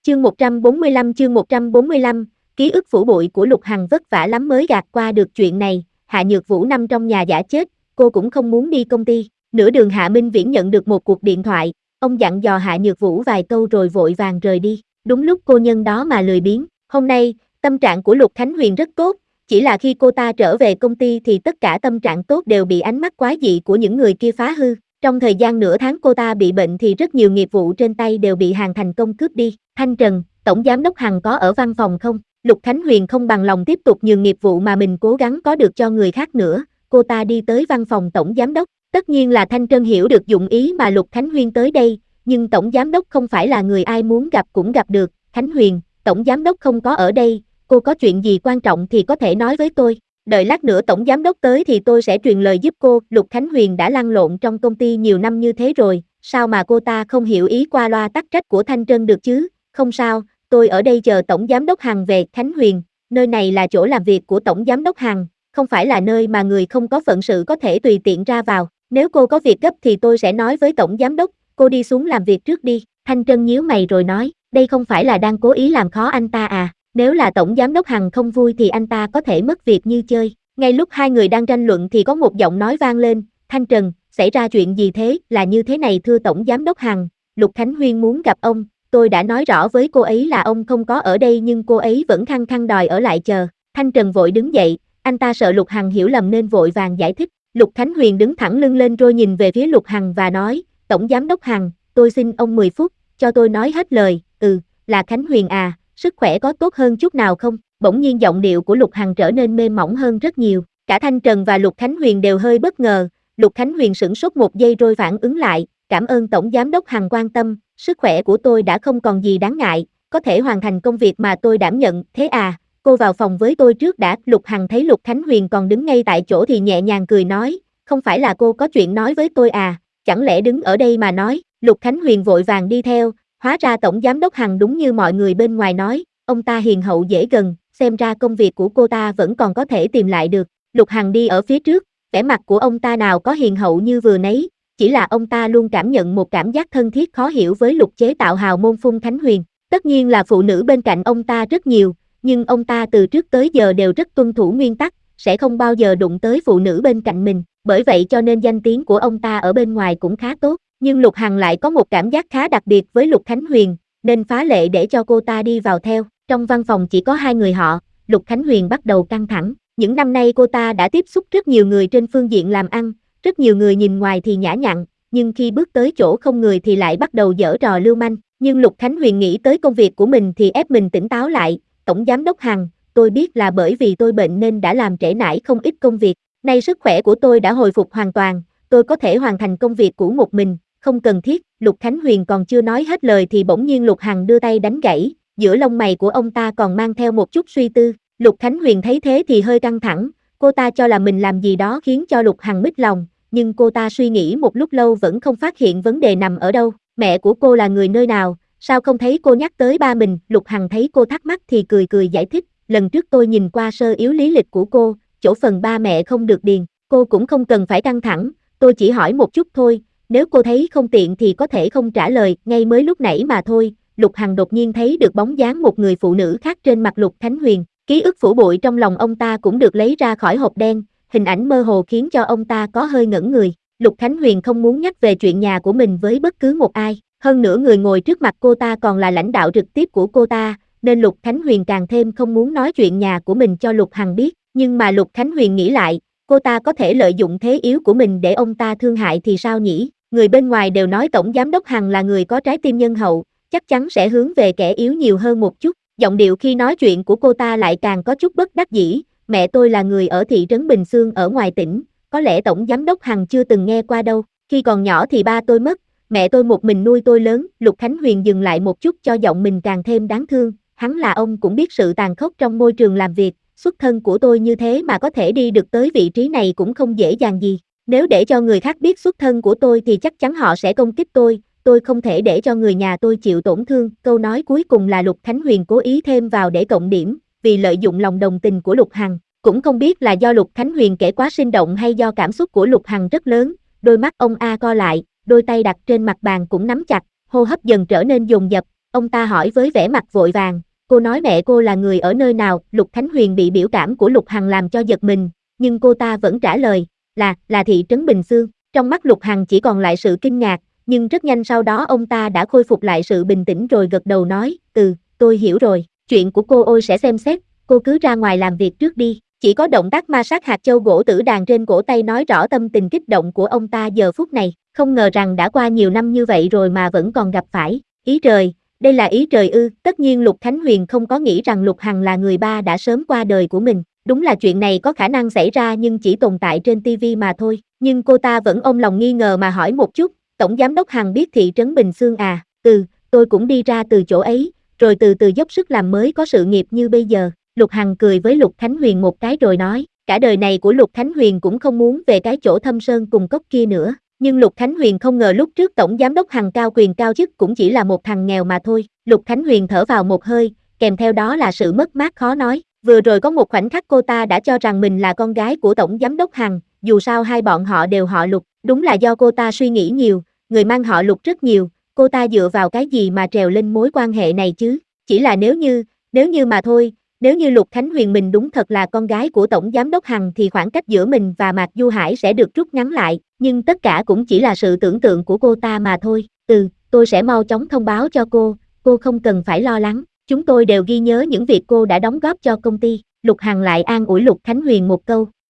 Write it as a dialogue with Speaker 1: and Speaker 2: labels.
Speaker 1: Chương 145, ký ức phủ bụi của Lục Hằng vất vả lắm mới gạt qua được chuyện này, Hạ Nhược Vũ nằm trong nhà giả chết, cô cũng không muốn đi công ty. Nửa đường Hạ Minh Viễn nhận được một cuộc điện thoại, ông dặn dò Hạ Nhược Vũ vài câu rồi vội vàng rời đi. Đúng lúc cô nhân đó mà lười biếng. Hôm nay, tâm trạng của Lục Khánh Huyền rất tốt, chỉ là khi cô ta trở về công ty thì tất cả tâm trạng tốt đều bị ánh mắt quái dị của những người kia phá hư. Trong thời gian nửa tháng cô ta bị bệnh thì rất nhiều nghiệp vụ trên tay đều bị Hàn thành công cướp đi. Thanh Trần, Tổng Giám đốc Hàn có ở văn phòng không? Lục Khánh Huyền không bằng lòng tiếp tục nhường nghiệp vụ mà mình cố gắng có được cho người khác nữa. Cô ta đi tới văn phòng Tổng Giám đốc. Tất nhiên là Thanh Trân hiểu được dụng ý mà Lục Khánh Huyền tới đây, nhưng Tổng Giám đốc không phải là người ai muốn gặp cũng gặp được. Khánh Huyền, Tổng Giám đốc không có ở đây, cô có chuyện gì quan trọng thì có thể nói với tôi. Đợi lát nữa Tổng Giám đốc tới thì tôi sẽ truyền lời giúp cô. Lục Khánh Huyền đã lăn lộn trong công ty nhiều năm như thế rồi, sao mà cô ta không hiểu ý qua loa tắc trách của Thanh Trân được chứ? Không sao, tôi ở đây chờ Tổng Giám đốc Hằng về. Khánh Huyền, nơi này là chỗ làm việc của Tổng Giám đốc Hằng, không phải là nơi mà người không có phận sự có thể tùy tiện ra vào. Nếu cô có việc gấp thì tôi sẽ nói với Tổng Giám đốc, cô đi xuống làm việc trước đi. Thanh Trân nhíu mày rồi nói, đây không phải là đang cố ý làm khó anh ta à? Nếu là Tổng Giám đốc Hằng không vui thì anh ta có thể mất việc như chơi. Ngay lúc hai người đang tranh luận thì có một giọng nói vang lên, Thanh Trần, xảy ra chuyện gì thế? Là như thế này thưa Tổng Giám đốc Hằng, Lục Khánh Huyền muốn gặp ông, tôi đã nói rõ với cô ấy là ông không có ở đây nhưng cô ấy vẫn khăng khăng đòi ở lại chờ. Thanh Trần vội đứng dậy, anh ta sợ Lục Hằng hiểu lầm nên vội vàng giải thích. Lục Khánh Huyền đứng thẳng lưng lên rồi nhìn về phía Lục Hằng và nói, Tổng Giám đốc Hằng, tôi xin ông 10 phút, cho tôi nói hết lời. Là Khánh Huyền à, sức khỏe có tốt hơn chút nào không? Bỗng nhiên giọng điệu của Lục Hằng trở nên mềm mỏng hơn rất nhiều. Cả Thanh Trần và Lục Khánh Huyền đều hơi bất ngờ. Lục Khánh Huyền sửng sốt một giây rồi phản ứng lại, cảm ơn Tổng Giám đốc Hằng quan tâm, sức khỏe của tôi đã không còn gì đáng ngại, có thể hoàn thành công việc mà tôi đảm nhận. Thế à, cô vào phòng với tôi trước đã. Lục Hằng thấy Lục Khánh Huyền còn đứng ngay tại chỗ thì nhẹ nhàng cười nói, không phải là cô có chuyện nói với tôi à, chẳng lẽ đứng ở đây mà nói. Lục Khánh Huyền vội vàng đi theo, hóa ra Tổng Giám đốc Hằng đúng như mọi người bên ngoài nói, ông ta hiền hậu dễ gần, xem ra công việc của cô ta vẫn còn có thể tìm lại được. Lục Hằng đi ở phía trước, vẻ mặt của ông ta nào có hiền hậu như vừa nấy, chỉ là ông ta luôn cảm nhận một cảm giác thân thiết khó hiểu với Lục chế tạo hào môn Phung Khánh Huyền. Tất nhiên là phụ nữ bên cạnh ông ta rất nhiều, nhưng ông ta từ trước tới giờ đều rất tuân thủ nguyên tắc, sẽ không bao giờ đụng tới phụ nữ bên cạnh mình, bởi vậy cho nên danh tiếng của ông ta ở bên ngoài cũng khá tốt. Nhưng Lục Hằng lại có một cảm giác khá đặc biệt với Lục Khánh Huyền, nên phá lệ để cho cô ta đi vào theo. Trong văn phòng chỉ có hai người họ, Lục Khánh Huyền bắt đầu căng thẳng. Những năm nay cô ta đã tiếp xúc rất nhiều người trên phương diện làm ăn, rất nhiều người nhìn ngoài thì nhã nhặn, nhưng khi bước tới chỗ không người thì lại bắt đầu giở trò lưu manh. Nhưng Lục Khánh Huyền nghĩ tới công việc của mình thì ép mình tỉnh táo lại, Tổng Giám đốc Hằng, tôi biết là bởi vì tôi bệnh nên đã làm trễ nải không ít công việc, nay sức khỏe của tôi đã hồi phục hoàn toàn, tôi có thể hoàn thành công việc của một mình, không cần thiết. Lục Khánh Huyền còn chưa nói hết lời thì bỗng nhiên Lục Hằng đưa tay đánh gãy, giữa lông mày của ông ta còn mang theo một chút suy tư. Lục Khánh Huyền thấy thế thì hơi căng thẳng, cô ta cho là mình làm gì đó khiến cho Lục Hằng mít lòng, nhưng cô ta suy nghĩ một lúc lâu vẫn không phát hiện vấn đề nằm ở đâu. Mẹ của cô là người nơi nào, sao không thấy cô nhắc tới ba mình? Lục Hằng thấy cô thắc mắc thì cười cười giải thích, lần trước tôi nhìn qua sơ yếu lý lịch của cô, chỗ phần ba mẹ không được điền, cô cũng không cần phải căng thẳng, tôi chỉ hỏi một chút thôi, nếu cô thấy không tiện thì có thể không trả lời, ngay mới lúc nãy mà thôi. Lục Hằng đột nhiên thấy được bóng dáng một người phụ nữ khác trên mặt Lục Khánh Huyền, ký ức phủ bụi trong lòng ông ta cũng được lấy ra khỏi hộp đen, hình ảnh mơ hồ khiến cho ông ta có hơi ngẩn người. Lục Khánh Huyền không muốn nhắc về chuyện nhà của mình với bất cứ một ai, hơn nữa người ngồi trước mặt cô ta còn là lãnh đạo trực tiếp của cô ta, nên Lục Khánh Huyền càng thêm không muốn nói chuyện nhà của mình cho Lục Hằng biết. Nhưng mà Lục Khánh Huyền nghĩ lại, cô ta có thể lợi dụng thế yếu của mình để ông ta thương hại thì sao nhỉ? Người bên ngoài đều nói Tổng Giám đốc Hằng là người có trái tim nhân hậu, chắc chắn sẽ hướng về kẻ yếu nhiều hơn một chút. Giọng điệu khi nói chuyện của cô ta lại càng có chút bất đắc dĩ, mẹ tôi là người ở thị trấn Bình Xương ở ngoài tỉnh, có lẽ Tổng Giám đốc Hằng chưa từng nghe qua đâu, khi còn nhỏ thì ba tôi mất, mẹ tôi một mình nuôi tôi lớn. Lục Khánh Huyền dừng lại một chút cho giọng mình càng thêm đáng thương, hắn là ông cũng biết sự tàn khốc trong môi trường làm việc, xuất thân của tôi như thế mà có thể đi được tới vị trí này cũng không dễ dàng gì, nếu để cho người khác biết xuất thân của tôi thì chắc chắn họ sẽ công kích tôi không thể để cho người nhà tôi chịu tổn thương. Câu nói cuối cùng là Lục Khánh Huyền cố ý thêm vào để cộng điểm, vì lợi dụng lòng đồng tình của Lục Hằng. Cũng không biết là do Lục Khánh Huyền kể quá sinh động hay do cảm xúc của Lục Hằng rất lớn, đôi mắt ông A co lại, đôi tay đặt trên mặt bàn cũng nắm chặt, hô hấp dần trở nên dồn dập, Ông ta hỏi với vẻ mặt vội vàng, cô nói mẹ cô là người ở nơi nào? Lục Khánh Huyền bị biểu cảm của Lục Hằng làm cho giật mình, nhưng cô ta vẫn trả lời, là thị trấn Bình Xương. Trong mắt Lục Hằng chỉ còn lại sự kinh ngạc, nhưng rất nhanh sau đó ông ta đã khôi phục lại sự bình tĩnh rồi gật đầu nói, tôi hiểu rồi, chuyện của cô ôi sẽ xem xét, cô cứ ra ngoài làm việc trước đi. Chỉ có động tác ma sát hạt châu gỗ tử đàn trên cổ tay nói rõ tâm tình kích động của ông ta giờ phút này, không ngờ rằng đã qua nhiều năm như vậy rồi mà vẫn còn gặp phải, ý trời, đây là ý trời ư? Tất nhiên Lục Khánh Huyền không có nghĩ rằng Lục Hằng là người ba đã sớm qua đời của mình, đúng là chuyện này có khả năng xảy ra nhưng chỉ tồn tại trên TV mà thôi, nhưng cô ta vẫn ôm lòng nghi ngờ mà hỏi một chút, Tổng Giám đốc Hằng biết thị trấn Bình Xương à? Tôi cũng đi ra từ chỗ ấy, rồi từ từ dốc sức làm mới có sự nghiệp như bây giờ. Lục Hằng cười với Lục Khánh Huyền một cái rồi nói, cả đời này của Lục Khánh Huyền cũng không muốn về cái chỗ thâm sơn cùng cốc kia nữa, nhưng Lục Khánh Huyền không ngờ lúc trước Tổng Giám đốc Hằng cao quyền cao chức cũng chỉ là một thằng nghèo mà thôi. Lục Khánh Huyền thở vào một hơi, kèm theo đó là sự mất mát khó nói, vừa rồi có một khoảnh khắc cô ta đã cho rằng mình là con gái của Tổng Giám đốc Hằng, dù sao hai bọn họ đều họ Lục, đúng là do cô ta suy nghĩ nhiều, người mang họ Lục rất nhiều, cô ta dựa vào cái gì mà trèo lên mối quan hệ này chứ, chỉ là nếu như mà thôi. Nếu như Lục Khánh Huyền mình đúng thật là con gái của Tổng Giám đốc Hằng thì khoảng cách giữa mình và Mạc Du Hải sẽ được rút ngắn lại, nhưng tất cả cũng chỉ là sự tưởng tượng của cô ta mà thôi. Tôi sẽ mau chóng thông báo cho cô không cần phải lo lắng, chúng tôi đều ghi nhớ những việc cô đã đóng góp cho công ty. Lục Hằng lại an ủi Lục Khánh Huyền một câu,